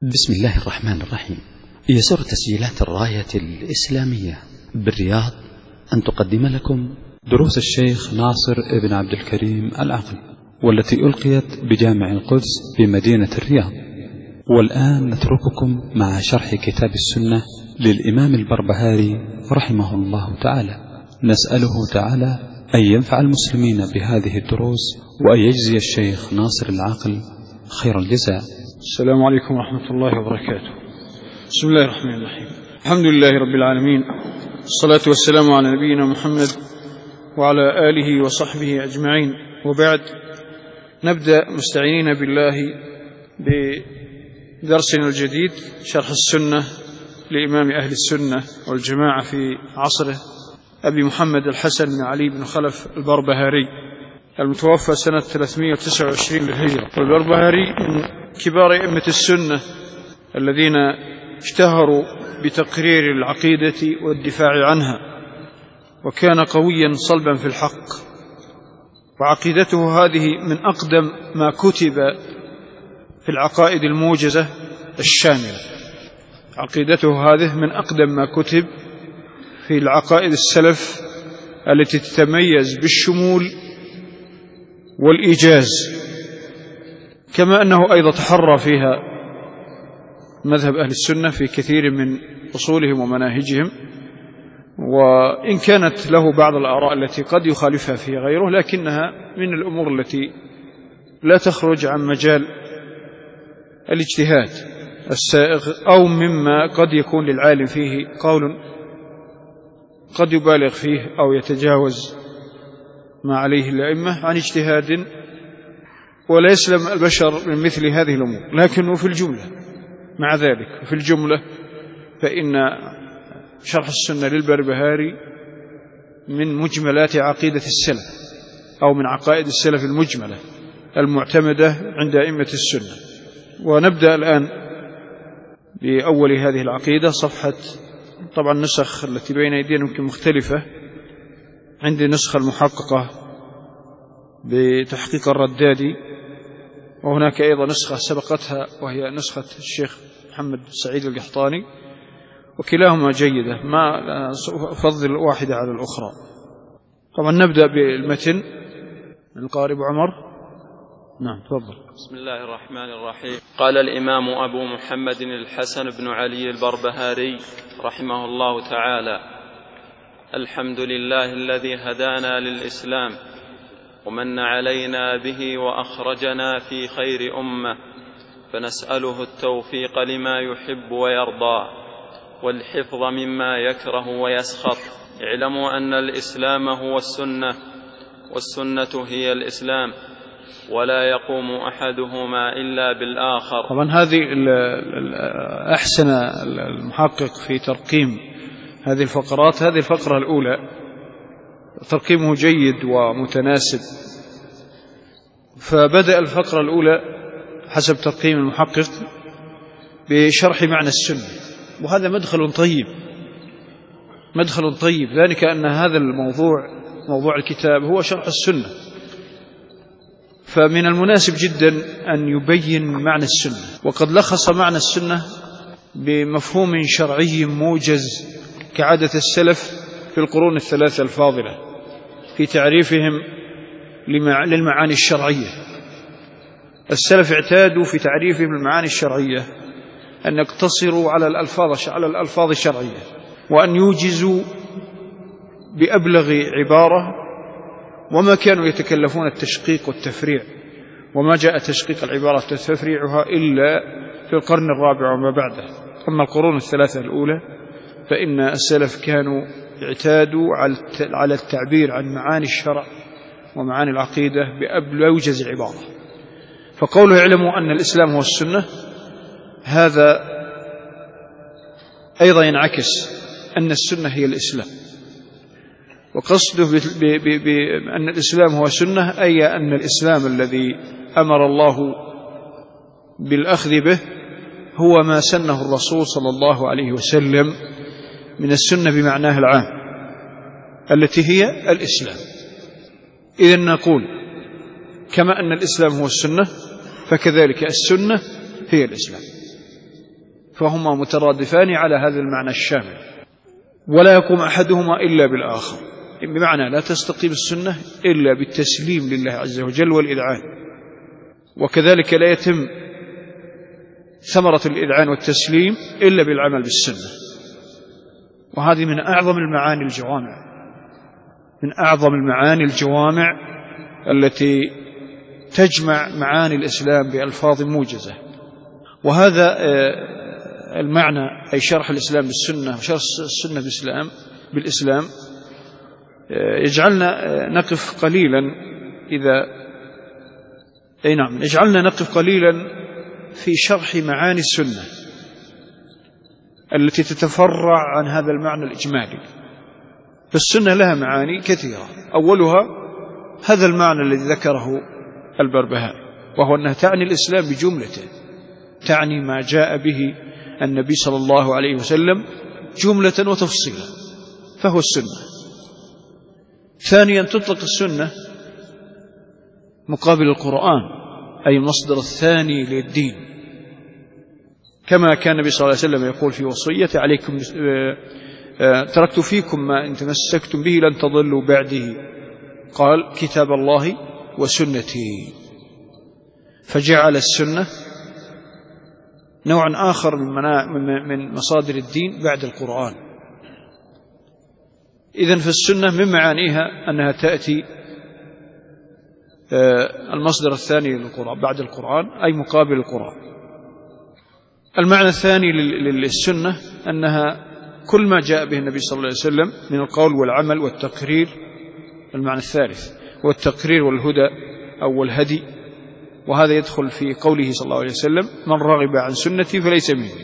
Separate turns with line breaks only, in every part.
بسم الله الرحمن الرحيم. يسر تسجيلات الراية الإسلامية بالرياض أن تقدم لكم
دروس الشيخ ناصر ابن عبد الكريم العقل، والتي ألقيت بجامع القدس بمدينة الرياض. والآن نترككم مع شرح كتاب السنة للإمام البربهاري رحمه الله تعالى. نسأله تعالى أن ينفع المسلمين بهذه الدروس وأن يجزي الشيخ ناصر العقل خير الجزاء.
السلام عليكم ورحمة الله وبركاته. بسم الله الرحمن الرحيم. الحمد لله رب العالمين، الصلاة والسلام على نبينا محمد وعلى آله وصحبه أجمعين، وبعد. نبدأ مستعينين بالله بدرسنا الجديد، شرح السنة لإمام أهل السنة والجماعة في عصره أبي محمد الحسن بن علي بن خلف البربهاري، المتوفى سنة 329 للهجرة. والبربهاري من كبار أئمة السنة الذين اشتهروا بتقرير العقيدة والدفاع عنها، وكان قويا صلبا في الحق. وعقيدته هذه من أقدم ما كتب في العقائد الموجزة الشاملة. عقيدته هذه من أقدم ما كتب في العقائد السلف التي تتميز بالشمول والإيجاز، كما أنه أيضا تحرى فيها مذهب أهل السنة في كثير من أصولهم ومناهجهم، وإن كانت له بعض الآراء التي قد يخالفها في غيره، لكنها من الأمور التي لا تخرج عن مجال الاجتهاد السائغ، أو مما قد يكون للعالم فيه قول قد يبالغ فيه أو يتجاوز ما عليه الأئمة عن اجتهاد، ولا يسلم البشر من مثل هذه الأمور. لكنه في الجملة، مع ذلك في الجملة، فإن شرح السنة للبربهاري من مجملات عقيدة السلف، أو من عقائد السلف المجملة المعتمدة عند أئمة السنة. ونبدأ الآن بأول هذه العقيدة، صفحة، طبعا النسخ التي بين أيدينا يمكن مختلفة، عندي نسخة المحققة بتحقيق الردادي، وهناك أيضا نسخة سبقتها وهي نسخة الشيخ محمد سعيد القحطاني، وكلاهما جيدة، ما أفضل واحدة على الأخرى. طبعا نبدأ بالمتن. القارئ عمر. نعم تفضل.
بسم الله الرحمن الرحيم. قال الإمام أبو محمد الحسن بن علي البربهاري رحمه الله تعالى: الحمد لله الذي هدانا للإسلام ومن علينا به وأخرجنا في خير أمة، فنسأله التوفيق لما يحب ويرضى والحفظ مما يكره ويسخط. اعلموا أن الإسلام هو السنة، والسنة هي الإسلام، ولا يقوم أحدهما إلا بالآخر.
طبعا هذه أحسن المحقق في ترقيم هذه الفقرات. هذه الفقرة الأولى ترقيمه جيد ومتناسب، فبدأ الفقرة الأولى حسب ترقيم المحقق بشرح معنى السنة، وهذا مدخل طيب، مدخل طيب، ذلك أن هذا الموضوع، موضوع الكتاب، هو شرح السنة، فمن المناسب جدا أن يبين معنى السنة. وقد لخص معنى السنة بمفهوم شرعي موجز كعادة السلف في القرون الثلاثة الفاضلة في تعريفهم للمعاني الشرعية. السلف اعتادوا في تعريفهم للمعاني الشرعية أن يقتصروا على الألفاظ الشرعية، وأن يوجزوا بأبلغ عبارة، وما كانوا يتكلفون التشقيق والتفريع، وما جاء تشقيق العبارة وتفريعها إلا في القرن الرابع وما بعده. أما القرون الثلاثة الأولى فإن السلف كانوا اعتادوا على التعبير عن معاني الشرع ومعاني العقيدة بأوجز عبارة. فقوله اعلموا أن الإسلام هو السنة، هذا أيضا ينعكس أن السنة هي الإسلام. وقصده بأن الإسلام هو سنة، أي أن الإسلام الذي أمر الله بالأخذ به هو ما سنه الرسول صلى الله عليه وسلم من السنة بمعناها العام، التي هي الإسلام. إذن نقول كما أن الإسلام هو السنة، فكذلك السنة هي الإسلام. فهما مترادفان على هذا المعنى الشامل، ولا يقوم أحدهما إلا بالآخر، بمعنى لا تستقيم السنة إلا بالتسليم لله عز وجل والإذعان، وكذلك لا يتم ثمرة الإذعان والتسليم إلا بالعمل بالسنة. وهذه من أعظم المعاني الجوامع، من أعظم المعاني الجوامع التي تجمع معاني الإسلام بألفاظ موجزة. وهذا المعنى، أي شرح الإسلام بالسنة وشرح السنة بالإسلام، يجعلنا نقف قليلا يجعلنا نقف قليلا في شرح معاني السنة التي تتفرع عن هذا المعنى الإجمالي. فالسنة لها معاني كثيرة، أولها هذا المعنى الذي ذكره البربهاري، وهو أنها تعني الإسلام بجملته، تعني ما جاء به النبي صلى الله عليه وسلم جملة وتفصيلا، فهو السنة. ثانيا تطلق السنة مقابل القرآن، أي المصدر الثاني للدين، كما كان النبي صلى الله عليه وسلم يقول في وصيته: عليكم تركت فيكم ما إن تمسكتم به لن تضلوا بعده، قال: كتاب الله وسنتي. فجعل السنة نوعا آخر من مصادر الدين بعد القرآن. إذن فالسنة من معانيها أنها تأتي المصدر الثاني للقرآن بعد القرآن، أي مقابل القرآن. المعنى الثاني للسنة أنها كل ما جاء به النبي صلى الله عليه وسلم من القول والعمل والتقرير. المعنى الثالث والتقرير والهدى أو الهدي، وهذا يدخل في قوله صلى الله عليه وسلم: من رغب عن سنتي فليس مني.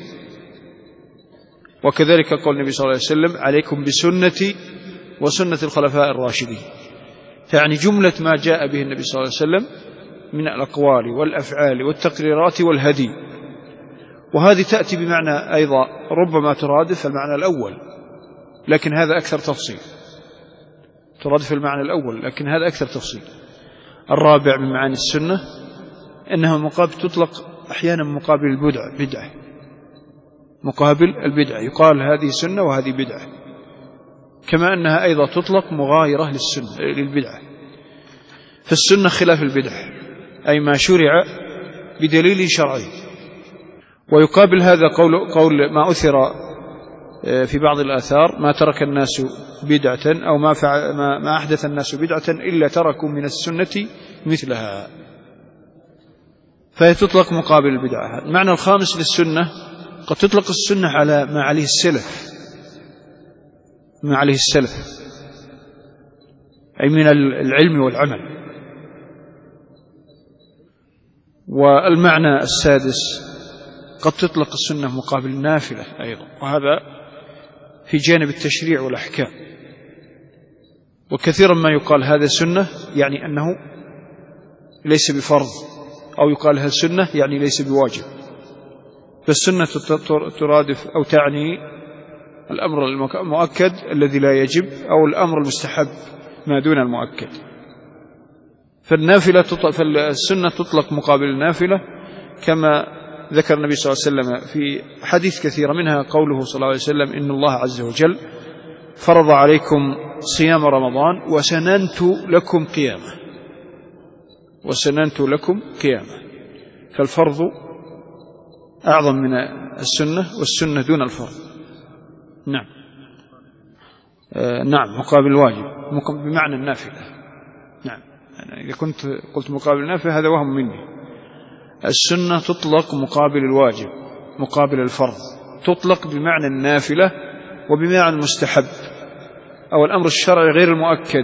وكذلك قول النبي صلى الله عليه وسلم: عليكم بسنتي وسنة الخلفاء الراشدين، يعني جملة ما جاء به النبي صلى الله عليه وسلم من الأقوال والأفعال والتقريرات والهدي. وهذه تأتي بمعنى أيضا ربما ترادف المعنى الأول، لكن هذا أكثر تفصيل، ترادف المعنى الأول لكن هذا أكثر تفصيل. الرابع من معاني السنة أنها تطلق أحيانا مقابل بدعة، مقابل البدعة، يقال هذه سنة وهذه بدعة، كما أنها أيضا تطلق مغايرة للبدعة. فالسنة خلاف البدعة، أي ما شرع بدليل شرعي. ويقابل هذا قول ما أثر في بعض الآثار: ما ترك الناس بدعة أو ما أحدث الناس بدعة إلا تركوا من السنة مثلها، فهي تطلق مقابل البدعة. المعنى الخامس للسنة: قد تطلق السنة على ما عليه السلف، ما عليه السلف، أي من العلم والعمل. والمعنى السادس: قد تطلق السنة مقابل النافلة أيضا، وهذا في جانب التشريع والأحكام. وكثيرا ما يقال هذا سنة يعني أنه ليس بفرض، أو يقال هذا سنة يعني ليس بواجب. فالسنة ترادف أو تعني الأمر المؤكد الذي لا يجب، أو الأمر المستحب ما دون المؤكد. فالسنة تطلق مقابل النافلة، كما ذكر النبي صلى الله عليه وسلم في حديث كثيرة، منها قوله صلى الله عليه وسلم: إن الله عز وجل فرض عليكم صيام رمضان وسننت لكم قيامه، وسننت لكم قيامه. فالفرض أعظم من السنة، والسنة دون الفرض. نعم، نعم، مقابل الواجب بمعنى النافلة. نعم، إذا كنت قلت مقابل النافلة هذا وهم مني. السنة تطلق مقابل الواجب، مقابل الفرض، تطلق بمعنى النافلة وبمعنى المستحب أو الأمر الشرعي غير المؤكد،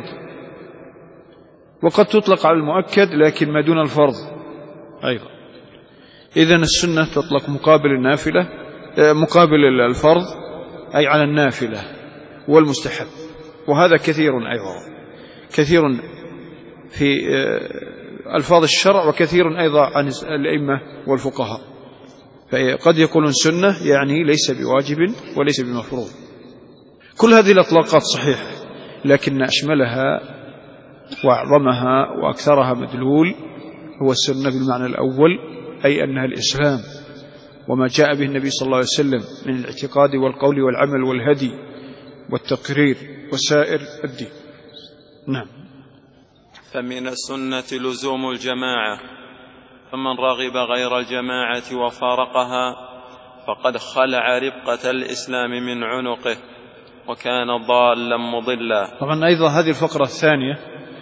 وقد تطلق على المؤكد لكن ما دون الفرض أيضا. إذن السنة تطلق مقابل النافلة، مقابل الفرض، أي على النافلة والمستحب. وهذا كثير أيضا، كثير في ألفاظ الشرع، وكثير أيضا عن الأئمة والفقهاء. فقد يقولون سنة يعني ليس بواجب وليس بمفروض. كل هذه الأطلاقات صحيحة، لكن أشملها وأعظمها وأكثرها مدلول هو السنة بالمعنى الأول، أي أنها الإسلام وما جاء به النبي صلى الله عليه وسلم من الاعتقاد والقول والعمل والهدي والتقرير وسائر الدين. نعم.
فمن السنة لزوم الجماعة، فمن رغب غير الجماعة وفارقها فقد خلع ربقة الإسلام من عنقه وكان ضالا مضلا.
طبعا أيضا هذه الفقرة الثانية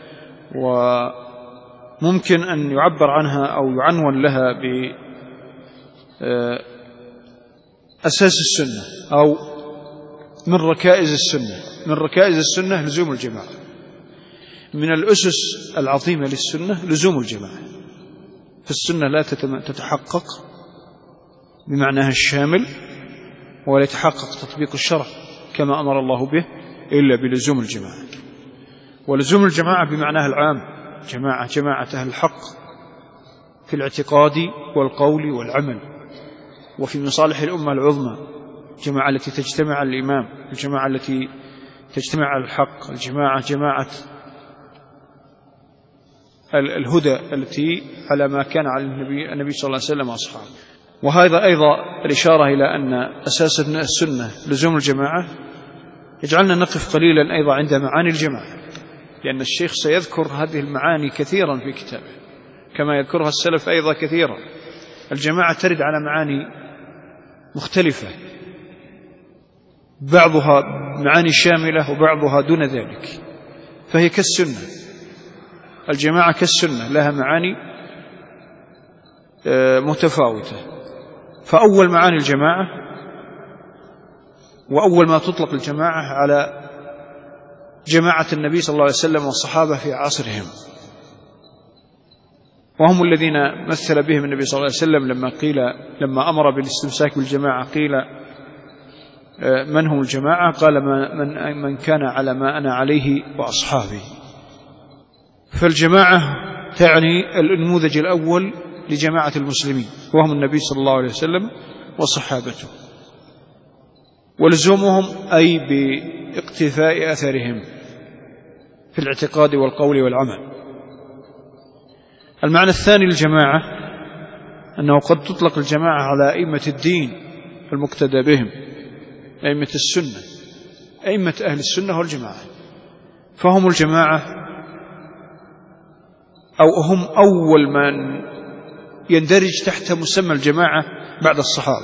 وممكن أن يعبر عنها أو يعنون لها بأساس السنة أو من ركائز السنة. من ركائز السنة لزوم الجماعة، من الأسس العظيمة للسنة لزوم الجماعة. فالسنة لا تتحقق بمعناها الشامل ولا يتحقق تطبيق الشرع كما أمر الله به إلا بلزوم الجماعة. ولزوم الجماعة بمعناها العام، جماعة أهل الحق في الاعتقاد والقول والعمل، وفي مصالح الأمة العظمى، الجماعة التي تجتمع على الإمام، الجماعة التي تجتمع على الحق، جماعة الهدى التي على ما كان على النبي صلى الله عليه وسلم وأصحابه. وهذا أيضا الإشارة إلى أن أساس السنة لزوم الجماعة يجعلنا نقف قليلا أيضا عند معاني الجماعة، لأن الشيخ سيذكر هذه المعاني كثيرا في كتابه كما يذكرها السلف أيضا كثيرا. الجماعة ترد على معاني مختلفة، بعضها معاني شاملة وبعضها دون ذلك، فهي كالسنة. الجماعة كالسنة لها معاني متفاوتة. فأول معاني الجماعة وأول ما تطلق الجماعة على جماعة النبي صلى الله عليه وسلم والصحابة في عصرهم، وهم الذين مثل بهم النبي صلى الله عليه وسلم لما أمر بالاستمساك بالجماعة قيل من هم الجماعة؟ قال من كان على ما أنا عليه وأصحابي. فالجماعة تعني النموذج الأول لجماعة المسلمين وهم النبي صلى الله عليه وسلم وصحابته، ولزومهم أي باقتفاء أثرهم في الاعتقاد والقول والعمل. المعنى الثاني للجماعة أنه قد تطلق الجماعة على أئمة الدين المقتدى بهم، أئمة السنة، أئمة أهل السنة والجماعة، فهم الجماعة أو هم أول من يندرج تحت مسمى الجماعة بعد الصحابة.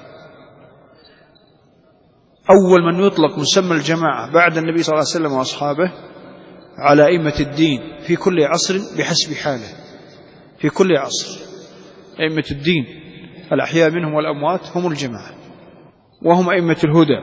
أول من يطلق مسمى الجماعة بعد النبي صلى الله عليه وسلم وأصحابه على أئمة الدين في كل عصر بحسب حاله. في كل عصر أئمة الدين الأحياء منهم والأموات هم الجماعة، وهم أئمة الهدى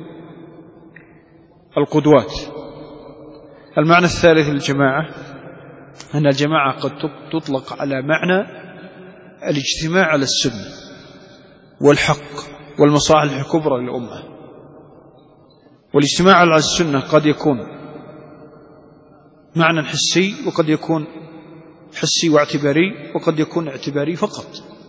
القدوات. المعنى الثالث للجماعة أن الجماعة قد تطلق على معنى الاجتماع على السنة والحق والمصالح الكبرى للأمة. والاجتماع على السنة قد يكون معنى حسي، وقد يكون حسي واعتباري، وقد يكون اعتباري فقط،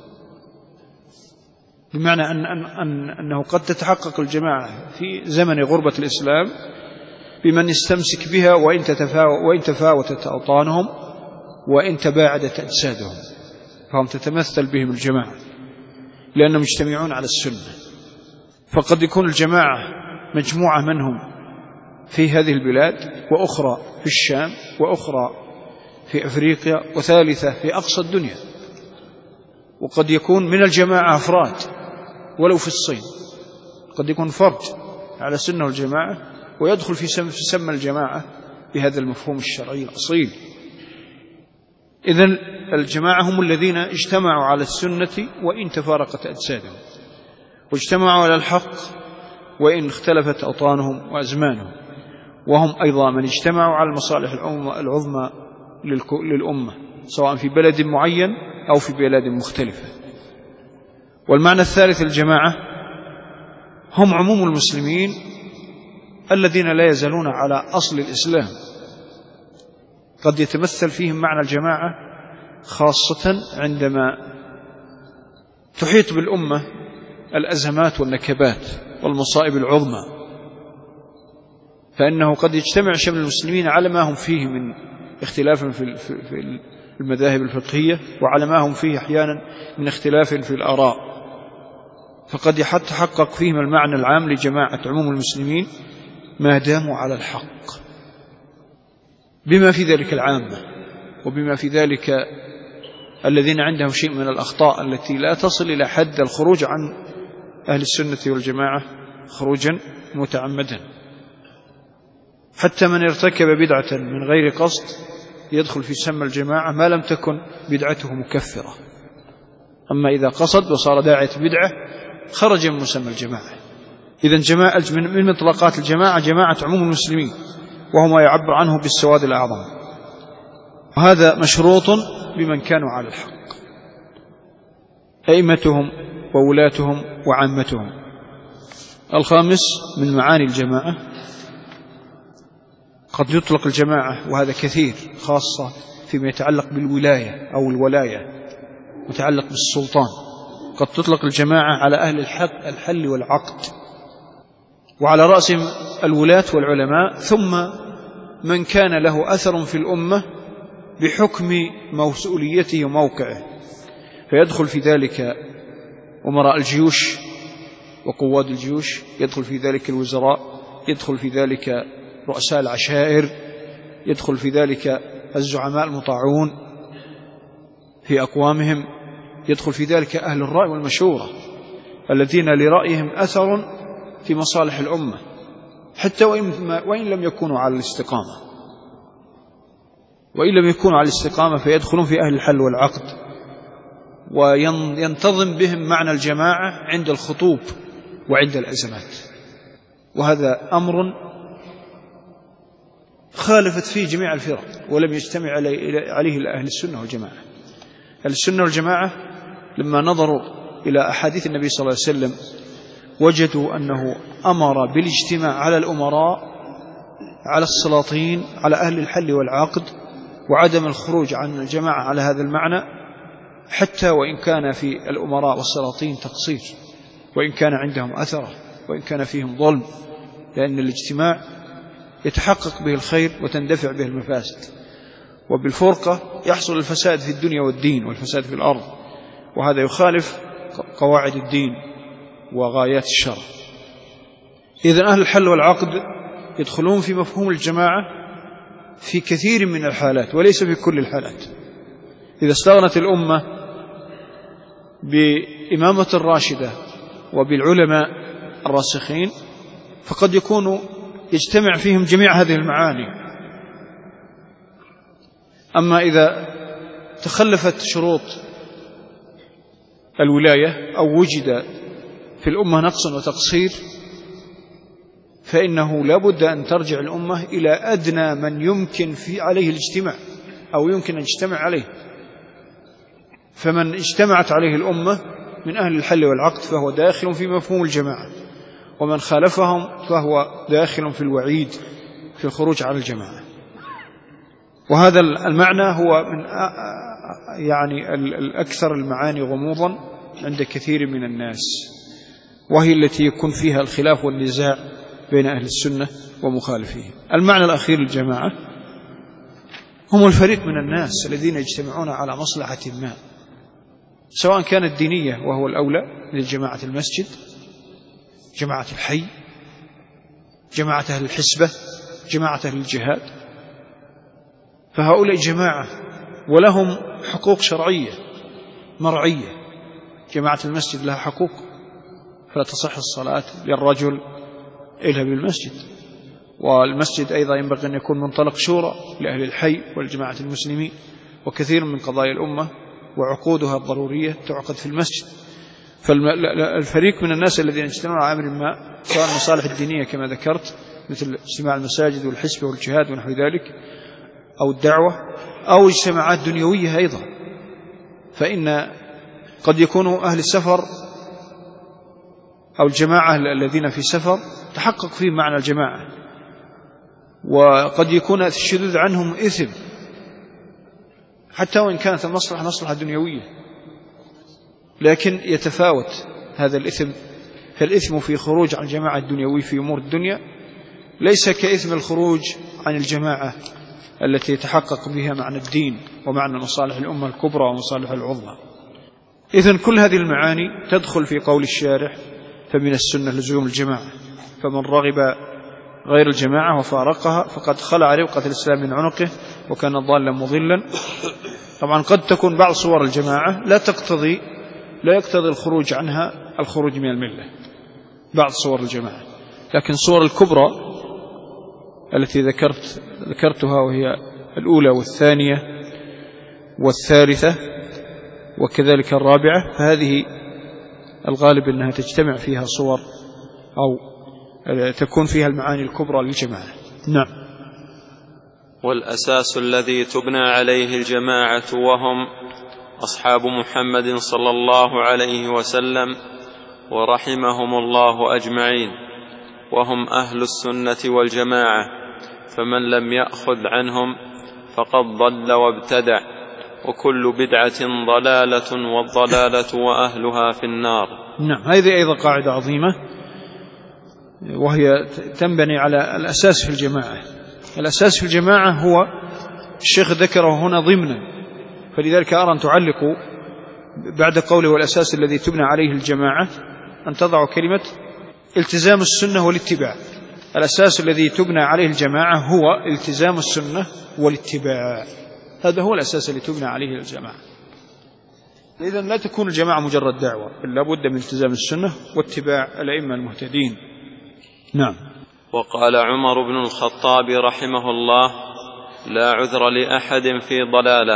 بمعنى أنه قد تتحقق الجماعة في زمن غربة الإسلام بمن يستمسك بها وإن تفاوتت أوطانهم وإن تباعدت أجسادهم، فهم تتمثل بهم الجماعة لأنهم يجتمعون على السنة. فقد يكون الجماعة مجموعة منهم في هذه البلاد، وأخرى في الشام، وأخرى في أفريقيا، وثالثة في أقصى الدنيا. وقد يكون من الجماعة أفراد ولو في الصين، قد يكون فرد على سنة الجماعة ويدخل في سمى الجماعة بهذا المفهوم الشرعي الأصيل. إذن الجماعة هم الذين اجتمعوا على السنة وإن تفارقت أجسادهم، واجتمعوا على الحق وإن اختلفت أوطانهم وأزمانهم، وهم أيضا من اجتمعوا على المصالح العظمى للأمة سواء في بلد معين أو في بلاد مختلفة. والمعنى الثالث الجماعة هم عموم المسلمين الذين لا يزالون على أصل الإسلام. قد يتمثل فيهم معنى الجماعة خاصة عندما تحيط بالأمة الأزمات والنكبات والمصائب العظمى، فإنه قد يجتمع شمل المسلمين على ما هم فيه من اختلاف في المذاهب الفقهية، وعلى ما هم فيه أحيانا من اختلاف في الآراء فقد يتحقق فيهم المعنى العام لجماعة عموم المسلمين ما داموا على الحق، بما في ذلك العامة، وبما في ذلك الذين عندهم شيء من الأخطاء التي لا تصل إلى حد الخروج عن أهل السنة والجماعة خروجا متعمدا. حتى من ارتكب بدعة من غير قصد يدخل في سم الجماعة ما لم تكن بدعته مكفرة. أما إذا قصد وصار داعية بدعة خرج من مسمى الجماعة. إذن جماعة من مطلقات الجماعة جماعة عموم المسلمين، وهو ما يعبر عنه بالسواد الأعظم، وهذا مشروط بمن كانوا على الحق، أئمتهم وولاتهم وعامتهم. الخامس من معاني الجماعة، قد يطلق الجماعة وهذا كثير، خاصة فيما يتعلق بالولاية أو الولاية متعلق بالسلطان، قد تطلق الجماعة على أهل الحل والعقد، وعلى رأسهم الولاة والعلماء، ثم من كان له أثر في الأمة بحكم مسؤوليته وموقعه، فيدخل في ذلك أمراء الجيوش وقواد الجيوش، يدخل في ذلك الوزراء، يدخل في ذلك رؤساء العشائر، يدخل في ذلك الزعماء المطاعون في أقوامهم، يدخل في ذلك أهل الرأي والمشورة الذين لرأيهم أثر في مصالح الأمة، حتى وإن لم يكونوا على الاستقامة، وإن لم يكونوا على الاستقامة فيدخلون في أهل الحل والعقد، وينتظم بهم معنى الجماعة عند الخطوب وعند الأزمات. وهذا أمر خالفت فيه جميع الفرق ولم يجتمع عليه أهل السنة والجماعة. أهل السنة والجماعة لما نظروا إلى أحاديث النبي صلى الله عليه وسلم وجدوا أنه أمر بالاجتماع على الأمراء، على السلاطين، على أهل الحل والعقد، وعدم الخروج عن الجماعة على هذا المعنى، حتى وإن كان في الأمراء والسلاطين تقصير، وإن كان عندهم أثر، وإن كان فيهم ظلم، لأن الاجتماع يتحقق به الخير وتندفع به المفاسد، وبالفرقة يحصل الفساد في الدنيا والدين والفساد في الأرض، وهذا يخالف قواعد الدين وغايات الشرع. إذن أهل الحل والعقد يدخلون في مفهوم الجماعة في كثير من الحالات وليس في كل الحالات. إذا استغنت الأمة بإمامة الراشدة وبالعلماء الراسخين فقد يكون يجتمع فيهم جميع هذه المعاني. أما إذا تخلفت شروط الولاية أو وجد في الأمة نقص وتقصير فإنه لا بد أن ترجع الأمة إلى أدنى من يمكن عليه الاجتماع أو يمكن أن يجتمع عليه. فمن اجتمعت عليه الأمة من أهل الحل والعقد فهو داخل في مفهوم الجماعة، ومن خالفهم فهو داخل في الوعيد في الخروج على الجماعة. وهذا المعنى هو من يعني الأكثر المعاني غموضا عند كثير من الناس، وهي التي يكون فيها الخلاف والنزاع بين أهل السنة ومخالفيه. المعنى الأخير للجماعة هم الفريق من الناس الذين يجتمعون على مصلحة ما، سواء كانت دينية وهو الأولى لجماعة المسجد، جماعة الحي، جماعة أهل الحسبة، جماعة أهل الجهاد، فهؤلاء جماعة ولهم حقوق شرعية مرعية. جماعة المسجد لها حقوق، فلا تصح الصلاة للرجل إلا بالمسجد، والمسجد أيضا ينبغي أن يكون منطلق شورى لأهل الحي والجماعة المسلمين، وكثير من قضايا الأمة وعقودها الضرورية تعقد في المسجد. فالفريق من الناس الذين يجتمعون على أمر ما، سواء المصالح الدينية كما ذكرت مثل اجتماع المساجد والحسبة والجهاد ونحو ذلك، أو الدعوة، أو اجتماعات دنيوية أيضا، فإن قد يكونوا أهل السفر أو الجماعة الذين في سفر تحقق فيه معنى الجماعة، وقد يكون الشذوذ عنهم إثم حتى وإن كانت المصلحة مصلحة دنيوية، لكن يتفاوت هذا الإثم. فالإثم في خروج عن الجماعة الدنيوي في أمور الدنيا ليس كإثم الخروج عن الجماعة التي يتحقق بها معنى الدين ومعنى مصالح الأمة الكبرى ومصالح العظمى. إذن كل هذه المعاني تدخل في قول الشارح فمن السنة لزوم الجماعة، فمن رغب غير الجماعة وفارقها فقد خلع ربقة الإسلام من عنقه وكان ضالا مضلا. طبعا قد تكون بعض صور الجماعة لا يقتضي الخروج عنها الخروج من الملة، بعض صور الجماعة، لكن الصور الكبرى التي ذكرتها وهي الأولى والثانية والثالثة وكذلك الرابعة، فهذه الغالب أنها تجتمع فيها صور أو تكون فيها المعاني الكبرى للجماعة. نعم.
والأساس الذي تبنى عليه الجماعة وهم أصحاب محمد صلى الله عليه وسلم ورحمهم الله أجمعين، وهم أهل السنة والجماعة، فمن لم يأخذ عنهم فقد ضل وابتدع، وكل بدعة ضلالة، والضلالة وأهلها في النار.
نعم، هذه أيضا قاعدة عظيمة، وهي تنبني على الأساس في الجماعة. الأساس في الجماعة هو الشيخ ذكره هنا ضمنا، فلذلك أرى أن تعلقوا بعد قوله والأساس الذي تبنى عليه الجماعة أن تضعوا كلمة التزام السنة والاتباع. الأساس الذي تبنى عليه الجماعة هو التزام السنة والاتباع، هذا هو الأساس الذي تبنى عليه الجماعة. إذن لا تكون الجماعة مجرد دعوة، بل لابد من التزام السنة واتباع الأئمة المهتدين. نعم.
وقال عمر بن الخطاب رحمه الله: لا عذر لأحد في ضلالة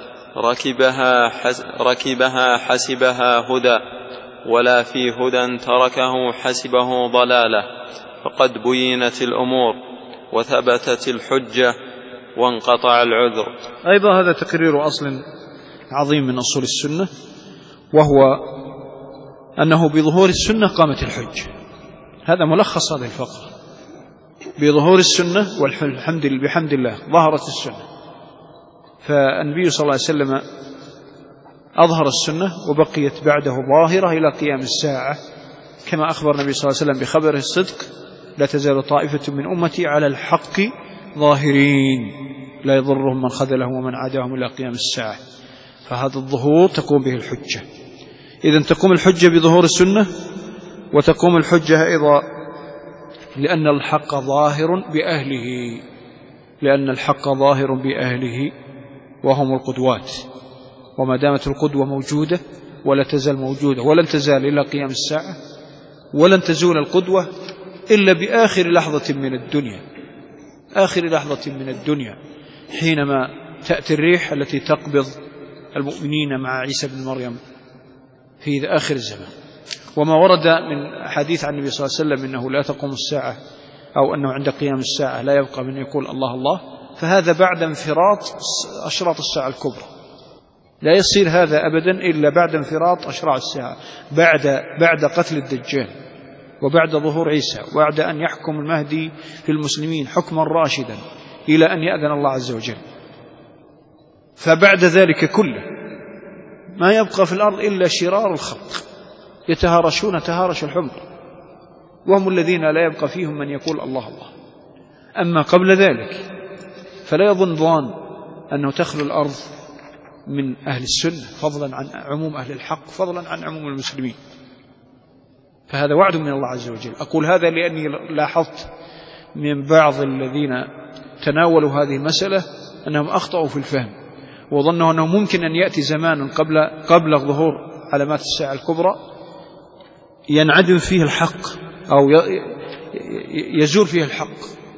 ركبها حسبها هدى، ولا في هدى تركه حسبه ضلالة، فقد بينت الأمور وثبتت الحجة وانقطع العذر.
أيضا هذا تقرير أصل عظيم من أصول السنة، وهو أنه بظهور السنة قامت الحجة. هذا ملخص هذه الفقرة، بظهور السنة بحمد الله ظهرت السنة. فالنبي صلى الله عليه وسلم أظهر السنة وبقيت بعده ظاهرة إلى قيام الساعة، كما أخبر النبي صلى الله عليه وسلم بخبره الصدق: لا تزال طائفة من أمتي على الحق ظاهرين لا يضرهم من خذلهم ومن عاداهم إلى قيام الساعة. فهذا الظهور تقوم به الحجة. إذن تقوم الحجة بظهور السنة، وتقوم الحجة أيضا لأن الحق ظاهر بأهله وهم القدوات. وما دامت القدوة موجودة ولا تزال موجودة ولن تزال إلى قيام الساعة، ولن تزول القدوة إلا بآخر لحظة من الدنيا، حينما تأتي الريح التي تقبض المؤمنين مع عيسى بن مريم في آخر الزمان. وما ورد من حديث عن النبي صلى الله عليه وسلم إنه لا تقوم الساعة، أو أنه عند قيام الساعة لا يبقى من يقول الله الله، فهذا بعد انفراط أشراط الساعة الكبرى. لا يصير هذا أبدا إلا بعد انفراط أشراط الساعة، بعد قتل الدجال، وبعد ظهور عيسى، وبعد أن يحكم المهدي في المسلمين حكما راشدا إلى أن يأذن الله عز وجل. فبعد ذلك كله ما يبقى في الأرض إلا شرار الخلق يتهارشون تهارش الحمر، وهم الذين لا يبقى فيهم من يقول الله الله. أما قبل ذلك فلا يظن ظان أنه تخلو الأرض من أهل السنة، فضلا عن عموم أهل الحق، فضلا عن عموم المسلمين. فهذا وعد من الله عز وجل. أقول هذا لأني لاحظت من بعض الذين تناولوا هذه المسألة أنهم أخطأوا في الفهم، وظنوا أنه ممكن أن يأتي زمان قبل ظهور علامات الساعة الكبرى ينعدم فيه الحق أو يزول فيه الحق،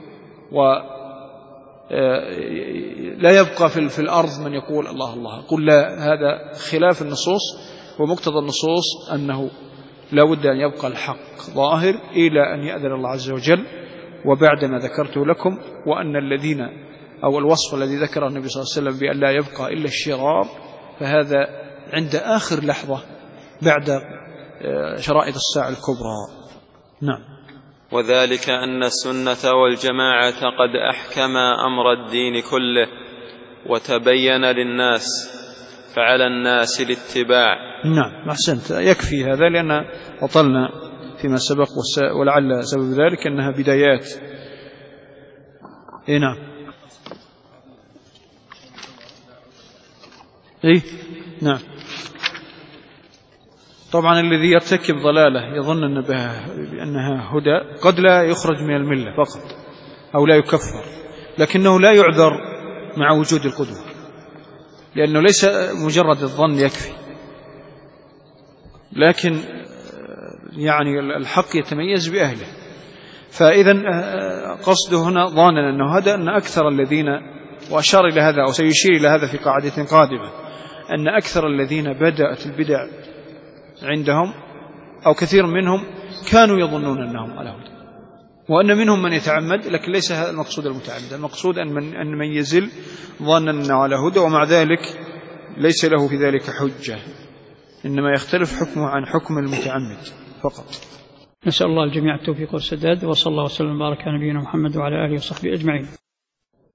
ولا يبقى في الأرض من يقول الله الله. أقول لا، هذا خلاف النصوص، ومقتضى النصوص أنه لا بد أن يبقى الحق ظاهر إلى أن يأذن الله عز وجل. وبعدما ذكرته لكم وأن الذين أو الوصف الذي ذكره النبي صلى الله عليه وسلم بأن لا يبقى إلا الشرار، فهذا عند آخر لحظة بعد شرائط الساعة الكبرى. نعم.
وذلك أن السنة والجماعة قد أحكما أمر الدين كله وتبين للناس، فعلى الناس الاتباع.
نعم، أحسنت، يكفي هذا لأن أطلنا فيما سبق، ولعل سبب ذلك أنها بدايات. نعم. نعم. طبعا الذي يرتكب ضلالة يظن بأنها هدى قد لا يخرج من الملة فقط أو لا يكفر، لكنه لا يعذر مع وجود القدوة، لأنه ليس مجرد الظن يكفي، لكن يعني الحق يتميز بأهله. فإذا قصده هنا ظانا أنه هذا أن أكثر الذين، وأشار إلى هذا أو سيشير إلى هذا في قاعدة قادمة، أن أكثر الذين بدأت البدع عندهم أو كثير منهم كانوا يظنون أنهم على هدى، وأن منهم من يتعمد، لكن ليس هذا المقصود المتعمد. المقصود أن من يزل ظنا أنه على هدى ومع ذلك ليس له في ذلك حجة، إنما يختلف حكمه عن حكم المتعمد فقط.
نسأل الله الجميع التوفيق والسداد، وصلى الله وسلم وبارك على نبينا محمد وعلى آله وصحبه أجمعين.